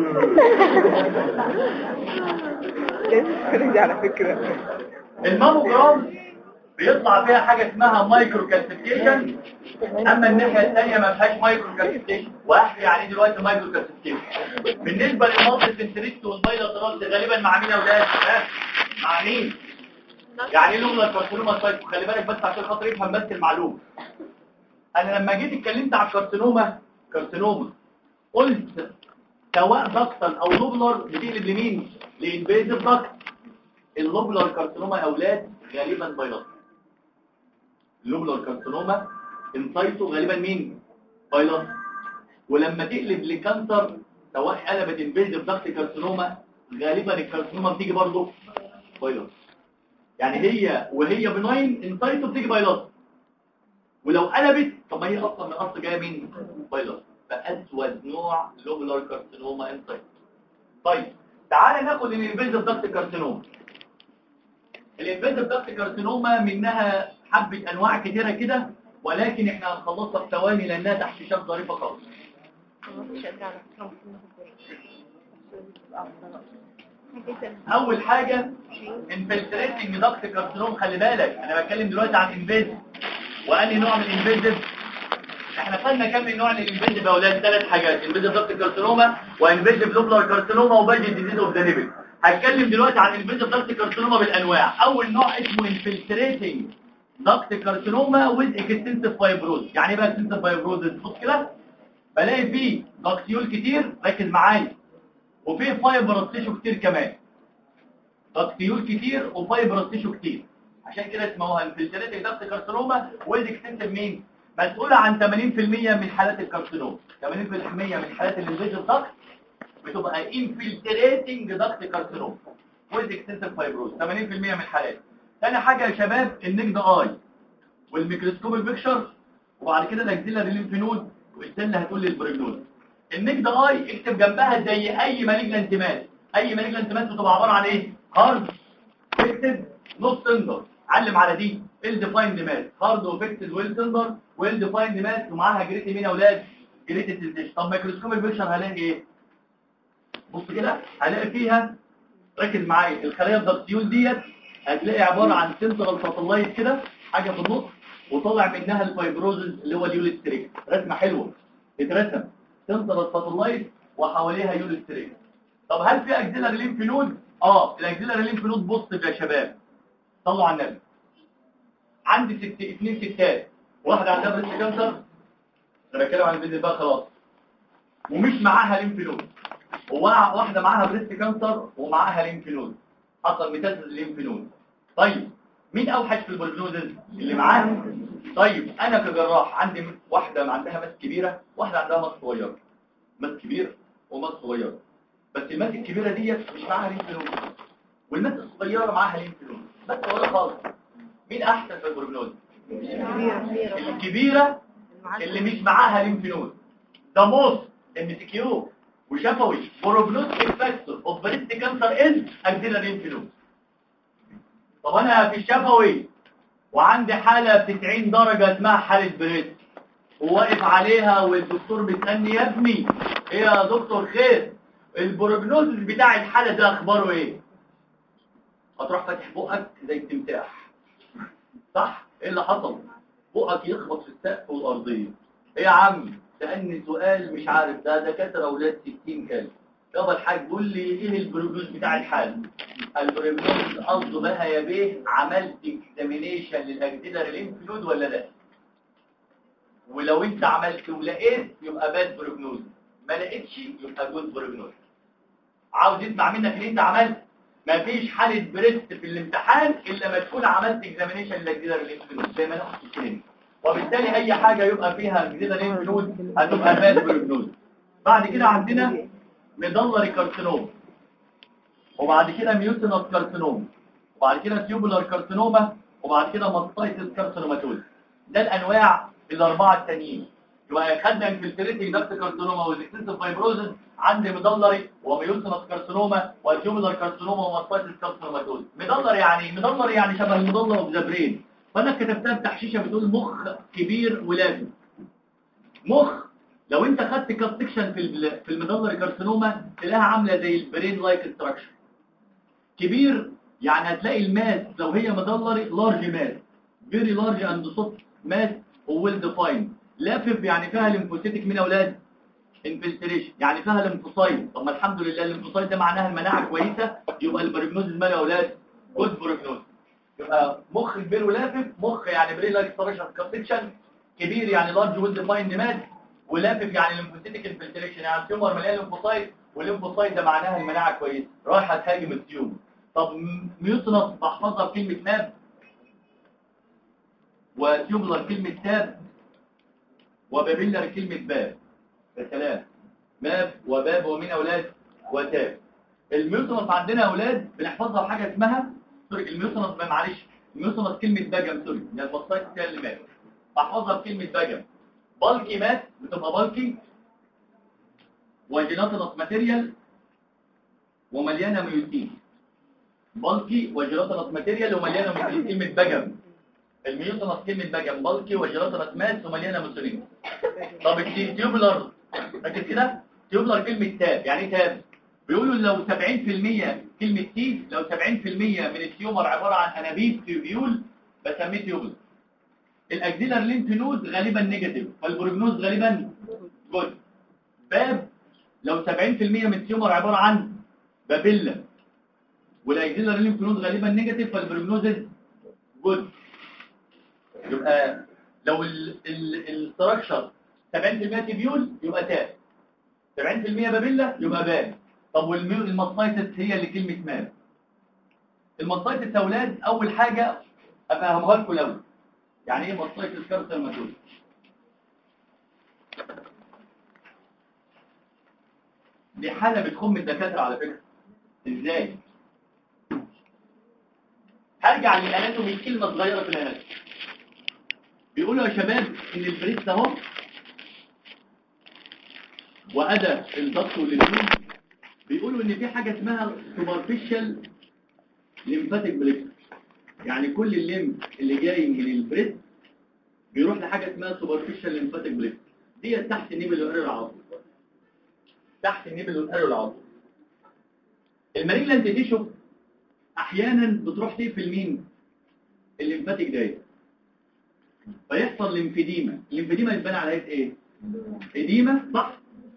دي على فكرة الماموجرام بيطلع فيها حاجة اسمها مايكرو كالسيفيكيشن، اما الناحية الثانية ما فيهاش مايكرو كالسيفيكيشن. واحكي يعني دلوقتي مايكرو كالسيفيكيشن بالنسبة للمالتي سنتريست والبايلاترال غالبا مع مين يا اولاد؟ مع مين؟ يعني ايه لغة الكارسينوما سايتو؟ خلي بالك بس عشان خاطر يفهم بس المعلومة. انا لما جيت اتكلمت على الكارسينوما قلت سواء دكتال او لوبلر بتقلب لمين؟ لانفيزيف دكت. اللوبلر كارسينوما يا اولاد غالبا بايلاترال. اللوبلر كارسينوما انسايتو غالبا مين؟ بايلاترال. ولما تقلب لكانسر سواء قلبت انفيزيف دكت كارسينوما غالبا الكارسينوما بتيجي برضه بايلاترال. يعني هي وهي بناين انسايتو بتيجي بايلاترال، ولو قلبت طب ما هي اصلا من الاصل جايه مين؟ بايلاترال. فاسود نوع لوبلر كارسينوما انسايتو. طيب تعالى ناخد الانفيزيف دكت كارسينوما. الانفيزيف دكت كارسينوما منها حبه انواع كتيره كده، ولكن احنا هنخلصها في ثواني لانها تحشيشات ظريفه خالص. اول حاجه انفلتريتنج دكت كارسينوما. خلي بالك انا بتكلم دلوقتي عن انفيزيف. وانهي نوع من الانفيزيف؟ احنا خدنا كام من نوع من الانفيزيف يا اولاد؟ 3 حاجات: انفيزيف دكت كارسينوما وانفيزيف لوبلر كارسينوما وباجي ديزيز اوف ذا ليفل. هتكلم دلوقتي عن الانفيزيف دكت كارسينوما بالانواع. اول نوع اسمه انفلتريتنج دكت كارسينوما ويز اكستنسيف فايبروز. يعني ايه بقى اكستنسيف فايبروز؟ بص كده بلاقي فيه دكتيول كتير، ركز معايا، وفيه فايبرس تيشو كتير كمان. دكتيول كتير وفايبرس تيشو كتير، عشان كده اسمها انفلتريتنج دكت كارسينوما ويز اكستنسيف. مين مسؤوله عن 80% من حالات الكارسينوما؟ 80% من حالات الانفيزيف دكت بتبقى انفلتريتنج دكت كارسينوما ويز اكستنسيف فايبروز، 80% من الحالات. ثاني حاجه يا شباب النجد اي والميكروسكوب البيكشر، وبعد كده الاكسيلاري ليمف نود، والسن هتقول لي البريجنوز. النجد اي اكتب جنبها زي اي مالجنت ماس. اي مالجنت ماس بتبقى عباره عن ايه؟ هارد فيكتد نوت تندر. علم على دي الديفايند ماس، هارد وفيكتد ويل تندر ويل ديفايند ماس، ومعاها جريت مين يا اولاد؟ جريت سنسيشن. طب ميكروسكوب البيكشر هلاقي ايه؟ بص كده هلاقي فيها، ركز معايا، الخلايا الدكتيول ديت هتلاقي عباره عن سنترال ساتلايت كده حاجه في النص، وطلع منها الفايبروزز اللي هو اليوليستريك. رسمه حلوه اترسم سنترال ساتلايت وحواليها يوليستريك. طب هل في اكسيلاري ليمف نود؟ الاكسيلاري ليمف نود. بص يا شباب صلوا على النبي. عندي 2 ستات، واحده عندها بريست كانسر، انا بتكلم عن البنت بقى خلاص، ومش معاها ليمف نود. واحده معاها بريست كانسر ومعاها ليمف نود، حصل ميتاستاز ليمف نود. طيب مين اوحش في البروجنوزز؟ اللي معاها. طيب انا كجراح عندي واحده عندها ماس كبيره، واحده عندها ماس صغيره. ماس كبير وماس صغيره، بس الماس الكبيره ديت مش معاها ليمف نود، والماس الصغيره معاها ليمف نود بس ولا خالص. مين احسن في البروجنوز؟ الكبيره اللي مش معاها ليمف نود. ده موست MCQ وشفوي بروجنوستيك فاكتور اوف بريست كانسر از اكسيلاري ليمف نود. طب انا في الشفوي وعندي حاله ب 90 درجه اسمها حاله بريست، وواقف عليها والدكتور بيسالني يا ابني ايه يا دكتور خير البروجنوز بتاع الحاله ده اخباره ايه؟ هتروح فاتح بقك زي التمساح، صح؟ ايه اللي حصل؟ بقك يخبط في السقف والارضيه. ايه يا عم سالني سؤال مش عارف، ده دكاتره اولاد 60 كلمه. يابا الحاج قول لي ايه البروجنوز بتاع الحاله؟ البروجنوز قصده بقى يا بيه عملت اكزامينيشن للاكسيلاري ليمف نود ولا لا؟ ولو انت عملت ولقيت يبقى باد بروجنوز، ما لقيتش يبقى جود بروجنوز. عاوز يسمع منك اللي انت عملت. مفيش حاله بريست في الامتحان الا ما تكون عملت اكزامينيشن للاكسيلاري ليمف نود زي ما انا قلت كده، وبالتالي اي حاجه يبقى فيها اكسيلاري ليمف نود هتبقى باد بروجنوز. بعد كده عندنا ميدلري كارسينوما، وبعد كده ميوتينس كارسينوما، وبعد كده تيوبولار كارسينوما، وبعد كده ماستايتس كارسينوماتوز. ده الانواع الاربعه التانيين. يبقى خدنا انفلتريتنج داكت كارسينوما والاكستنسيف فايبروزس، عندي ميدلري وميوسينس كارسينوما وتيوبولار كارسينوما وماستايتس كارسينوماتوز. ميدلري يعني شبه الميدلر اوف ذا برين، فانا كتبتها بتحشيشه بتقول مخ كبير ولافف. مخ لو انت خدت كات سكشن في الميدلري كارسينوما تلاقيها عامله زي البرين لايك ستراكشر. كبير يعني هتلاقي الماس لو هي ميدلري لارج ماس، فيري لارج اند سوفت ماس وويل ديفايند. لافف يعني فيها ليمفوسيتك من اولاد انفلتريشن، يعني فيها ليمفوسايت. طب ما الحمد لله الليمفوسايت ده معناها المناعه كويسه، يبقى البروجنوز مال يا اولاد جود بروجنوز. يبقى مخ كبير ولافف، مخ يعني برين لايك ستراكشر كابسكشن، كبير يعني لارج ويل ديفايند ماس، ولافف يعني ليمفوسيتك انفلتريشن، يعني التيومر مليان ليمفوسايت، والليمفوسايت ده معناها المناعه كويسه رايحه تهاجم التيومر. طب ميوسينس بحفظها بكلمه ماب، وتيوبولار كلمه تاب، وبابيلر كلمه باب. الكلام ماب وباب ومين اولاد وتاب. الميوسينس عندنا يا اولاد بنحفظها بحاجه اسمها الميوسينس، معلش الميوسينس كلمه باجم، سوري من البسايت بتاع اللي مات، بحفظها بكلمه باجم. بالكي مات بتبقى بالكي وجيلاتينس ماتيريال ومليانه ميوسين. بالكي وجيلاتينس ماتيريال ومليانه ميوسين، كلمه باجم. الميوسينس كلمه باجم، بالكي وجيلاتينس مات ومليانه ميوسين. طب التيوبولار ركز كده، تيوبولار كلمه تاب، يعني ايه تاب؟ بيقولوا لو 70% كلمه تي، لو 70% من التيومر عباره عن انابيب تيوبيول بسميه تيوبولار. الاكزيلر لينف نود غالبا نيجاتيف، فالبروجنوز غالبا جود. باب لو 70% من التيومر عباره عن بابيلا، والاكزيلر لينف نود غالبا نيجاتيف، فالبروجنوز جود. يبقى لو الاستراكشر 70% تيبيول يبقى تاب، 70% بابيلا يبقى باب. طب والماستايتس هي اللي كلمه ماب. الماستايتس يا اولاد اول حاجه افهمها لكم الاول، يعني ايه ماستايتس كارسينوماتوز؟ دي حاله بتخم الدكاتره على فكره. ازاي؟ هرجع للاناتومي كلمه صغيره في الاناتومي. بيقولوا يا شباب ان البريست اهو وأدى الضغط والليمون، بيقولوا ان في حاجه اسمها سوبرفيشال ليمفاتيك بريست، يعني كل الليمف اللي جاي من البريست بيروح لحاجه اسمها سوبرفيشال ليمفاتيك بريست، دي تحت النيبل والاريول العضلي، تحت النيبل والاريول العضلي. المالجنت تيشو احيانا بتروح تقفل مين؟ الليمفاتيك دايره، فيحصل ليمفيديما. الليمفيديما يتبنى على ايه؟ اديمه، صح؟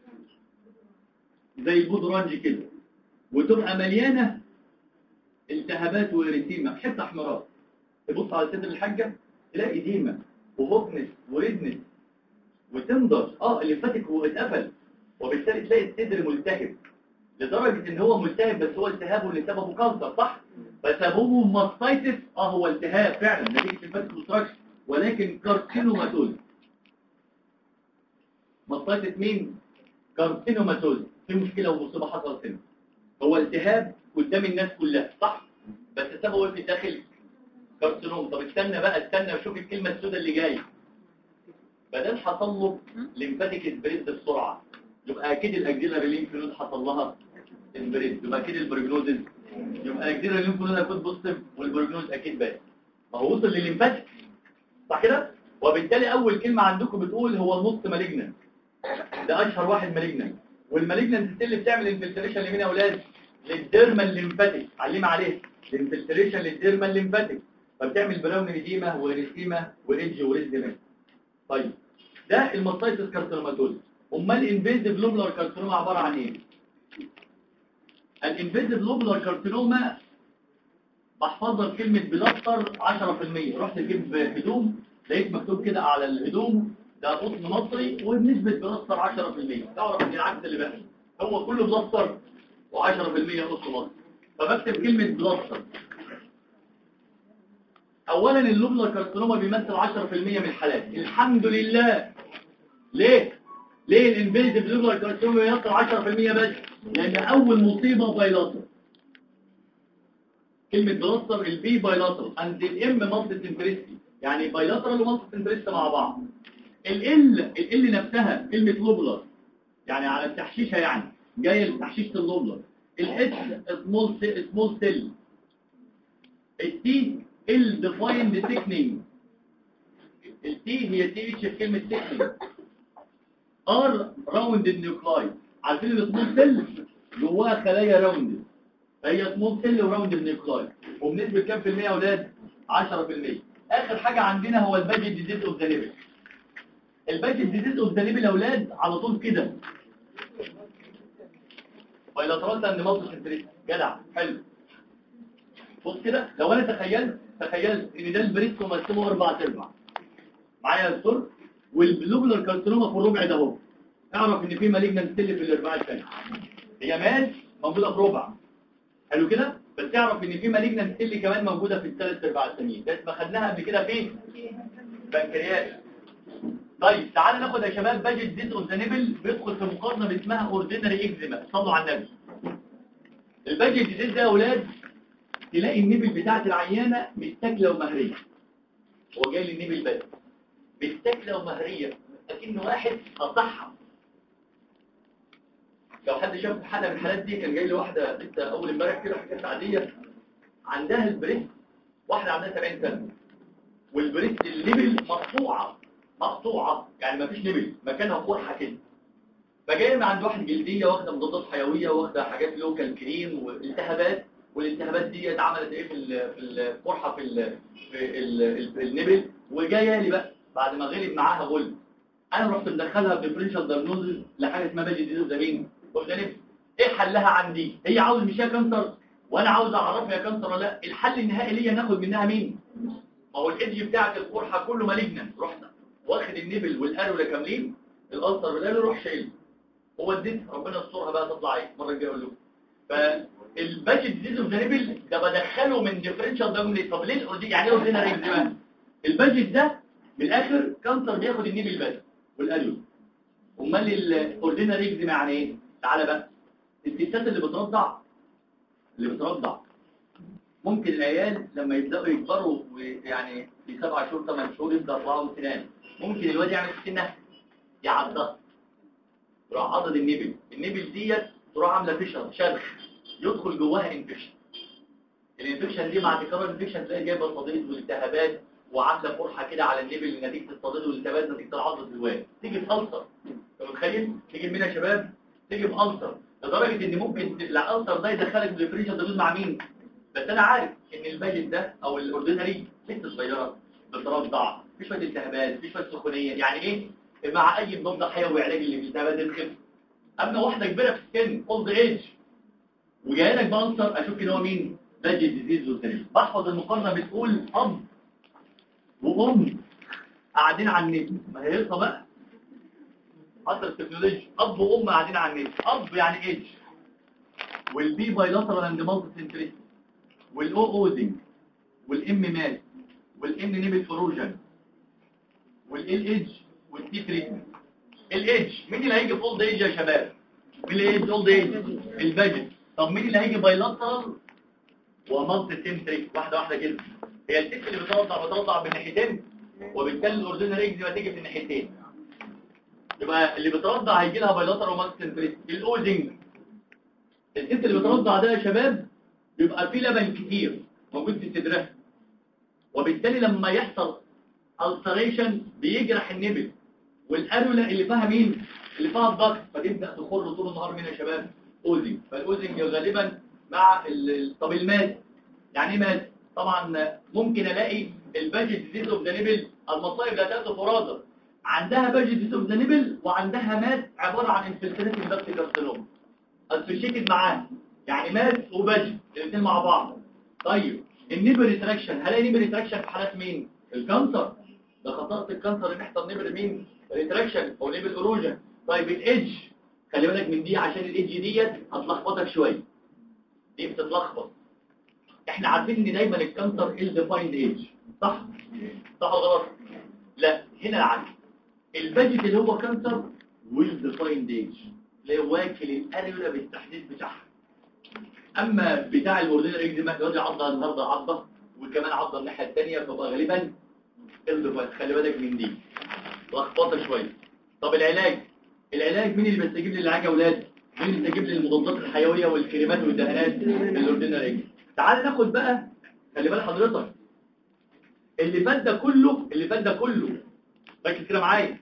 زي البودرانج كده، وتبقى مليانه التهابات وإريتيما، حته احمرار. تبص على صدر الحاجه تلاقي اديمه وهوكنس وريدنس وتندر، الليمفاتيك هو اتقفل، وبالتالي تلاقي الصدر ملتهب لدرجه ان هو ملتهب، بس هو التهابه اللي سببه كانسر، صح؟ فسببه ماستايتس، هو التهاب فعلا نتيجه الليمفاتيك كونستراكشن، ولكن كارسينوماتوز. ماستايتس مين؟ كارسينوماتوز. في مشكله ومصيبه حصلت هنا، هو التهاب قدام الناس كلها، صح؟ بس سببه في الداخل كارسينوم. طب استنى بقى، استنى وشوف الكلمه السوداء اللي جايه. بدل حصل له ليمفاتيك اسبريد بسرعه، يبقى اكيد الاكزيلاري ليمف نود حصل لها اسبريد، يبقى اكيد البروجنوز، يبقى الاكزيلاري ليمف نود هيكون بوزيتيف والبروجنوز اكيد باد. ما هو وصل للليمفاتيك، صح كده؟ وبالتالي اول كلمه عندكم بتقول هو النص مالجننت، ده اشهر واحد مالجننت. والمالجننت اللي بتعمل انفلتريشن لمين يا اولاد؟ للديرمال ليمفاتيك، علم عليه الانفلتريشن للديرمال ليمفاتيك، فبتعمل براون اديما واريثيما وايدج وريزديما. طيب ده الماستايتس كارسينوماتوز. امال الانفيزيف لوبلر كارسينوما عباره عن ايه؟ الانفيزيف لوبلر كارسينوما بحفظها بكلمه بلاستر 10%. رحت اجيب هدوم لقيت مكتوب كده على الهدوم ده قطن مصري وبنسبه بلاستر 10%، تعرف ان العكس اللي بيحصل، هو كله بلاستر و10% قطن مصري، فبكتب كلمه بلاستر. اولا اللوبلر كارسينوما بيمثل 10% من الحالات، الحمد لله. ليه الانفيزيف لوبلر كارسينوما بيمثل 10% بس؟ لان اول مصيبه بايلاتر، كلمه بلاستر البي بايلاتر اند الام مالتي سمبريستي، يعني بايلاترال ومالتي سمبريستي مع بعض. ال نفسها كلمه لوبلر يعني على التحشيشه، يعني جايه لتحشيشه اللوبلر. الاتش سمول سيل. التي ال ديفايند سيكنينج. التي هي تي اتش في كلمه سيكنينج. ار راوند النيوكلاي. عارفين السمول سيل جواها خلايا راوند، فهي سمول سيل وراوند النيوكلاي. وبنسبه كام في المية يا اولاد؟ 10%. اخر حاجه عندنا هو الباجيت ديزيز اوف ذا ليفل. الباجيت ديزيز اوف ذا ليفل يا اولاد على طول كده بايلاترال اند مالتي سنتريك. جدع حلو. بص كده، لو انا تخيلت ان ده البريست ومقسمه 4/4 معايا يا دكتور، والبلوبلر كارسينوما في الربع ده اهو، اعرف ان في مالجنانت سيل في الارباع الثاني. هي مال موجوده في ربع، حلو كده، بس تعرف ان في مالجنانت سيل كمان موجوده في الثلاث ارباع الثانيين. ده ما خدناها قبل كده في بنكرياس. طيب تعالى ناخد يا شباب باجيت ديزيز اوف ذا ليفل، بيدخل في مقارنه اسمها اوردينري اكزيما. صلوا على النبي. الباجيت ديزيز ده يا اولاد تلاقي النبل بتاعت العيانه مستكله ومهريه. هو جاي للنبل بس مستكله ومهريه، اكن واحد قطعها. لو حد شاف حاله من الحالات دي، كان جاي لي واحده لسه اول امبارح كده، حكايه عاديه، عندها البريست، واحده عندها 70 سنه، والبريست النبل مقطوعه يعني ما فيش نبل، مكانها قرحه كده. فجايه من عند واحد جلديه واخده مضادات حيويه واخده حاجات لوكال كريم والالتهابات، والالتهابات دي اتعملت ايه في القرحه في النبل، وجايه لي بقى بعد ما غلب معاها غل. انا رحت مدخلها بديفرنشال دايجنوز لحاجه اسمها باجيت ديزيز ده مين وده. ايه حلها عندي؟ هي عاوز مشيها كانسر وانا عاوز اعرفها هي كانسر ولا لا. الحل النهائي ليا ناخد منها مين؟ ما هو الايدج بتاعت القرحه كله مالجنان، رحت واخد النبل والارولة كاملين، الالسر والارولة روح شايل. هو اديت ربنا يسترها بقى تطلع ايه المره الجايه اقول لكم. فالباجيت ديزيز اوف ذا ليفل ده بدخله من ديفرنشال دايجنوز. طب ليه يعني ايه اوردينري اكزيما؟ الباجيت ده من الاخر كانسر بياخد النبل بس والاريول. امال الاوردينري اكزيما يعني ايه؟ تعالى بقى، الستات اللي بترضع ممكن العيال لما يبداوا يكبروا يعني في 7 شهور 8 شهور يبدا يطلعوا سنان، ممكن الواد يعمل سنه يعضها، تروح عضد النبل ديت تروح عامله فيشر شرخ يدخل جواها انفكشن. الانفكشن دي مع تكرار الانفكشن تلاقي جايبه صديد والتهابات وعامله قرحه كده على النبل نتيجه الصديد والالتهابات نتيجه العضه الواد، تيجي في ألسر. انت متخيل؟ تيجي منها يا شباب، تيجي في ألسر لدرجه ان ممكن الألسر ده يدخلك في الديفرنشال دايجنوز مع مين؟ بس انا عارف ان الباجيت ده او الاوردينري ست صغيره بترضع، في شويه التهابات، في شويه سخونيه، يعني ايه مع اي مضاد حيوي علاج اللي في الالتهابات دي تخف. اما واحده كبيره في السن اولد ايج وجاي لك بانسر، اشك ان هو مين؟ باجيت ديزيز والتاني. بحفظ المقارنه بتقول اب وام قاعدين على النت، ما هي هيصه بقى حتى التكنولوجيا. اب وام قاعدين على النت، اب يعني ايج، والبي بايلاترال اند مالتي سنتريك، والاو اوزنج، والام مات، والان نيبل فروجن، والال ايدج، والتي تريتمنت. الايدج مين اللي هيجي في اولد ايج يا شباب؟ مين اللي هيجي اولد ايج؟ الباجت. طب مين اللي هيجي بايلاترال ومالتي سنتريك؟ واحده كده. هي الست اللي بترضع بالناحيتين، وبالتالي الاوردينري اكزيما تيجي في الناحيتين، يبقى اللي بترضع هيجي لها بايلاترال ومالتي سنتريك. الاوزنج، الست اللي بترضع ده يا شباب بيبقى فيه لبن كتير موجود في صدرها، وبالتالي لما يحصل ألسريشن بيجرح النبل، والأرولة اللي فيها مين؟ اللي فيها الضغط، فتبدأ تخر طول النهار من يا شباب أوزنج. فالأوزنج غالبا مع طب المات يعني ايه مات؟ طبعا ممكن الاقي الباجيت ديزيز اوف ذا نبل. المصايب لا تأتي فرادى، عندها باجيت ديزيز اوف ذا نبل وعندها مات عبارة عن انفلتريتنج داكت كارسينوما اسوشيتد معاه، يعني مات وباجيت الاثنين مع بعض. طيب النيبل ريتراكشن، هلاقي نيبل ريتراكشن في حالات مين؟ الكانسر. ده خطرت الكانسر ان يحصل نيبل مين؟ ريتراكشن او نيبل اروجن. طيب الايدج، خلي بالك من دي عشان الايدج ديت هتلخبطك شويه، دي بتتلخبط. احنا عارفين ان دايما الكانسر الديفايند ايدج، صح ولا غلط؟ لا، هنا العكس. الباجيت اللي هو كانسر والديفايند ايدج اللي هو واكل الاريولا بالتحديد بتاعها. اما بتاع الاوردينري اكزيما يقعد يعضها النهارده عضه وكمان عضه الناحيه الثانيه، فبقى غالبا الديفايند. خلي بالك من دي. لخبطه شويه. طب العلاج مين اللي بيستجيب للعلاج يا اولاد؟ مين اللي بيستجيب للمضادات الحيويه والكريمات والدهانات؟ الاوردينري. تعال ناخد بقى، خلي بال حضرتك اللي فات ده كله ركز كده معايا.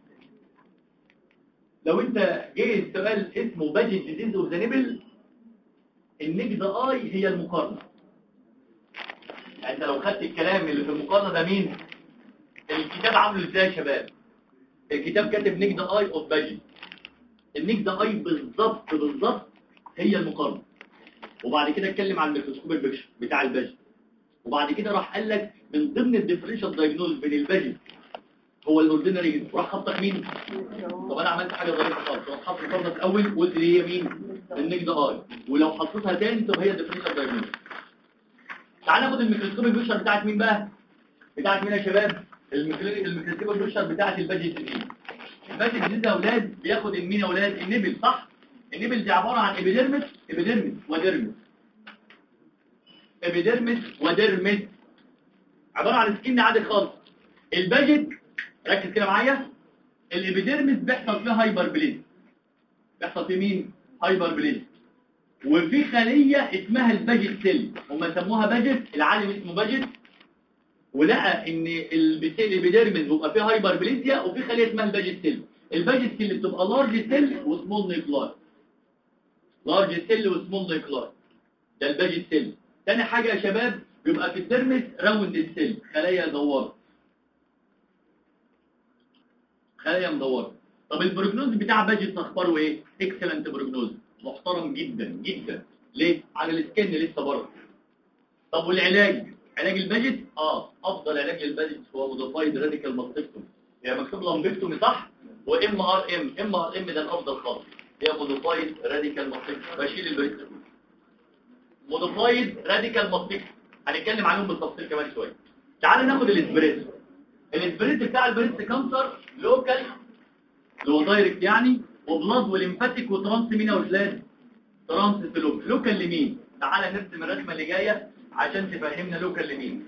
لو انت جاي السؤال اسمه باجت ديزيز اوف ذا نيبل، النجد اي هي المقارنه. يعني انت لو خدت الكلام اللي في المقارنه ده مين؟ الكتاب عامله ازاي يا شباب؟ الكتاب كاتب نجد اي اوف باجت. النجد اي بالظبط هي المقارنه. وبعد كده اتكلم عن الميكروسكوب البكشر بتاع الباجت. وبعد كده راح قال لك من ضمن الديفرنشال دايجنوز بين الباجت هو الاوردينري، وراح خطك مين؟ طب انا عملت حاجه ظريفه خالص، راح حاطط الفرضه الاول وقلت لي هي مين؟ النجد اي. ولو حطيتها تاني تبقى هي ديفرنشال دايجنوز. تعال ناخد الميكروسكوب البكشر بتاعت مين بقى؟ بتاعت مين يا شباب؟ الميكروسكوب البكشر بتاعت الباجت دي. الباجت دي يا اولاد بياخد مين يا اولاد؟ النبل، صح؟ النبل دي عباره عن ابيديرمس وديرمس عباره عن سكين عادي خالص. الباجت ركز كده معايا، الابيديرمس بيحصل فيه هايبر بليز. بيحصل فيه مين؟ هايبر بليز. وفي خليه اسمها الباجت سيل، هم سموها باجت، العالم اسمه باجت، ولقى ان الابيديرمس بيبقى فيه هايبر بليزيا، وفي خليه اسمها الباجت سيل. الباجت سيل بتبقى لارج سيل وسمول نيوكلاي. لارج سيل وسمول نيوكلاي ده الباجت سيل. تاني حاجه يا شباب بيبقى في الديرمس راوند السيل، خلايا مدوره. طب البروجنوز بتاع باجت اخباره ايه؟ اكسلنت بروجنوز، محترم جدا. ليه؟ على السكن لسه بره. طب والعلاج؟ علاج الباجت افضل علاج للباجت هو موديفايد راديكال ماستكتومي. هي مكتوب لامبكتومي صح؟ وام ار ام ده الافضل خالص. هي موديفايد راديكال ماستكتومي، بشيل البريست. موديفايد راديكال ماستكتومي هنتكلم عنهم بالتفصيل كمان شويه. تعال ناخد الاسبريسو بتاع البريست كانسر لوكال اللي هو دايركت يعني، وبلاد وليمفاتيك وترانس مين يا ولاد؟ ترانس لوكال لمين؟ تعالى نرسم الرسمه اللي جايه عشان تفهمنا لوكال لمين.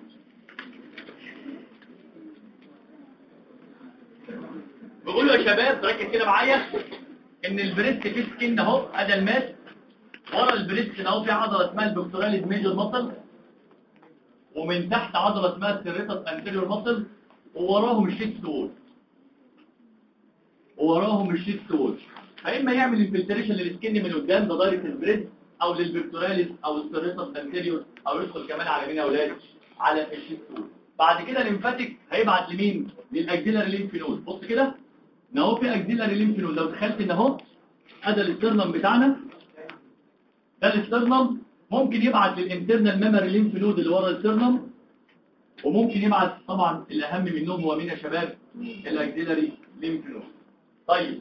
بقول يا شباب ركز كده معايا ان البريست فيه سكين اهو، ادي الماس. ورا البريست اهو في عضله اسمها البكتوراليز ميجر ماسل، ومن تحت عضله اسمها السيريتس انتيريور ماسل، ووراهم الشيت وول. فاما يعمل انفلتريشن للسكين من قدام ده دايركت البريد، او للبكتوراليس او السيريتس انتيريور، او يدخل كمان على مين يا اولاد؟ على الشيت وول. بعد كده الليمفاتيك هيبعت لمين؟ للاكسيلاري ليمف نود. بص كده ان اهو في اكسيلاري ليمف نود، لو دخلت ان اهو ادي الاسترنم بتاعنا، ده الاسترنم ممكن يبعت للانترنال ميموري ليمف نود اللي ورا الاسترنم، وممكن يبعت طبعا الاهم منهم هو مين يا شباب؟ الاكسيلاري ليمف نود. طيب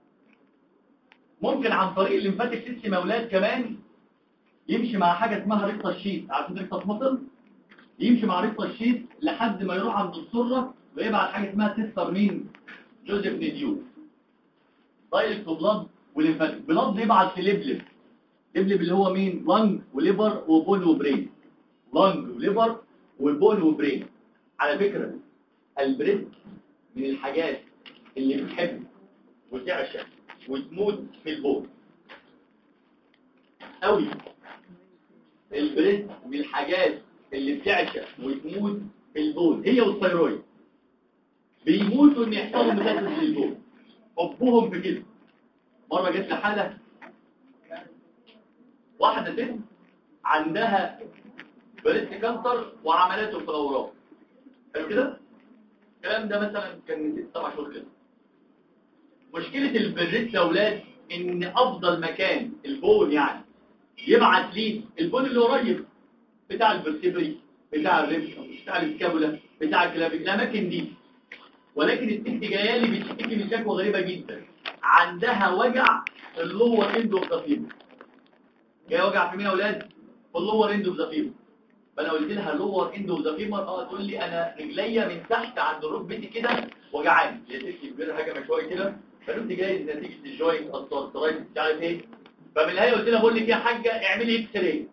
ممكن عن طريق الليمفاتيك سيستم يا اولاد كمان يمشي مع حاجه اسمها ريكتا الشيت. عارفين ريكتا مصل؟ يمشي مع ريكتا الشيت لحد ما يروح عند السره ويبعت حاجه اسمها سيستر مين؟ جوزيف نيديو. دايركت بلاد وليمفاتيك. بلاد يبعت في لبلب اللي هو مين؟ لانج وليفر وبون وبرين. على فكره البريد من الحاجات اللي بتحب وتعشق وتموت في البول قوي. البريد من الحاجات اللي بتعشق وتموت في البول، هي والثيرويد بيموتوا ان يحصلوا متاسس في البول. حبهم في كده. مره جت لي حاله واحده ست عندها بريست كانسر وعملته في الاوراق. حلو كده؟ الكلام ده مثلا كان من 7 شهور كده. مشكله البريست يا اولاد ان افضل مكان البون يعني يبعت ليه البون اللي قريب بتاع الفرتبري، بتاع الريبس، بتاع السكابولا، بتاع الكلافيك، الاماكن دي. ولكن الست جايه لي بتشتكي من شكوى غريبه جدا، عندها وجع في اللور اند اوف ذا فيبر. جاي وجع في مين يا اولاد؟ في اللور اند اوف ذا فيبر. فانا قلت لها لور اند اوف ذا فيبر، تقول لي انا رجليا من تحت عند ركبتي كده وجعاني. يا ستي كبيره حاجه مشويه كده، فقلت جاي نتيجه الجوينت ارثرايتس مش عارف ايه. فمن النهايه قلت لها بقول لك يا حاجه اعملي اكس راي.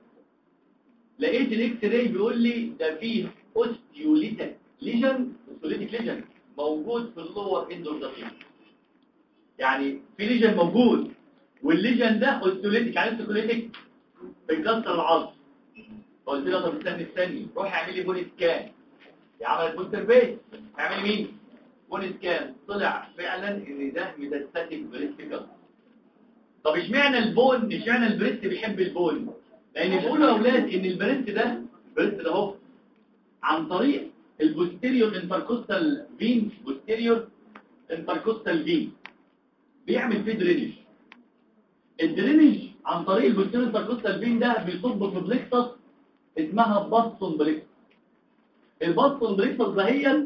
لقيت الاكس راي بيقول لي ده فيه اوستيوليتيك ليجن موجود في اللور اندوردافين، يعني في ليجن موجود والليجن ده اوستيوليتيك، يعني اوستيوليتيك بيكسر العظم. قلت له طب استني روح اعمل لي بون سكان. عملت بوستر بيت، اعمل مين بون سكان، طلع فعلا ان ده ميتاستاتيك بريست كانسر. طب اشمعنى البون، اشمعنى البريست بيحب البون؟ لان بيقولوا يا اولاد ان البريست ده اهو عن طريق البوستيريور انتركوستال فين، بوستيريور انتركوستال فين بيعمل فيه درينج. الدرينج عن طريق البوستيريور انتركوستال فين ده بيصب في بليكتس اسمها باستون بليكتس. الباستون بليكتس دهيا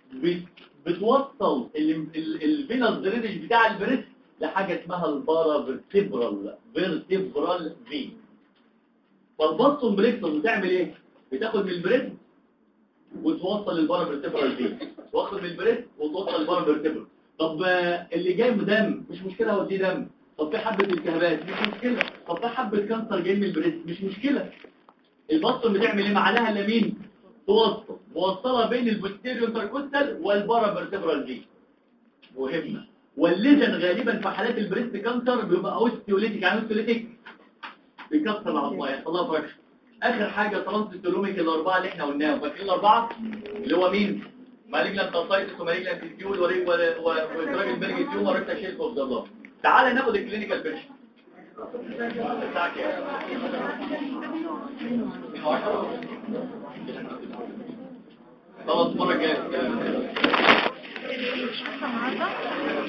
بتوصل الفينس درينج بتاع البريست لحاجه اسمها البارا فيرتيبرال فين. فالباستون بليكتس بتعمل ايه؟ بتاخد من البريست وتوصل للبارا فيرتيبرال فين، واخد من البريست وتوصل للبارا فيرتيبرال. طب اللي جايب دم مش مشكله، هو دي دم. طب في حبه التهابات مش مشكله. طب في حبه كانسر جاي من البريست مش مشكله. الباستون بتعمل ايه معناها؟ لمين؟ موصله بين البوستيريور انتركوستال والبارا فيرتيبرال فين. مهمه. والليجن غالبا في حالات البريست كانسر بيبقى اوستيوليتيك، يعني اوستيوليتيك بيكسر العظمه، يحصل لها فراكشن. اخر حاجه ترانسيتولوميك الاربعه اللي احنا قلناهم، فاكرين الاربعه اللي هو مين؟ مالجنانت تاسايتس ومالجنانت تيول وراجل البرج تيومر انت شايف اوف ذا بلاد. تعالى ناخد الكلينيكال بيكتشر. الساعه كام؟ 12. خلاص المره الجايه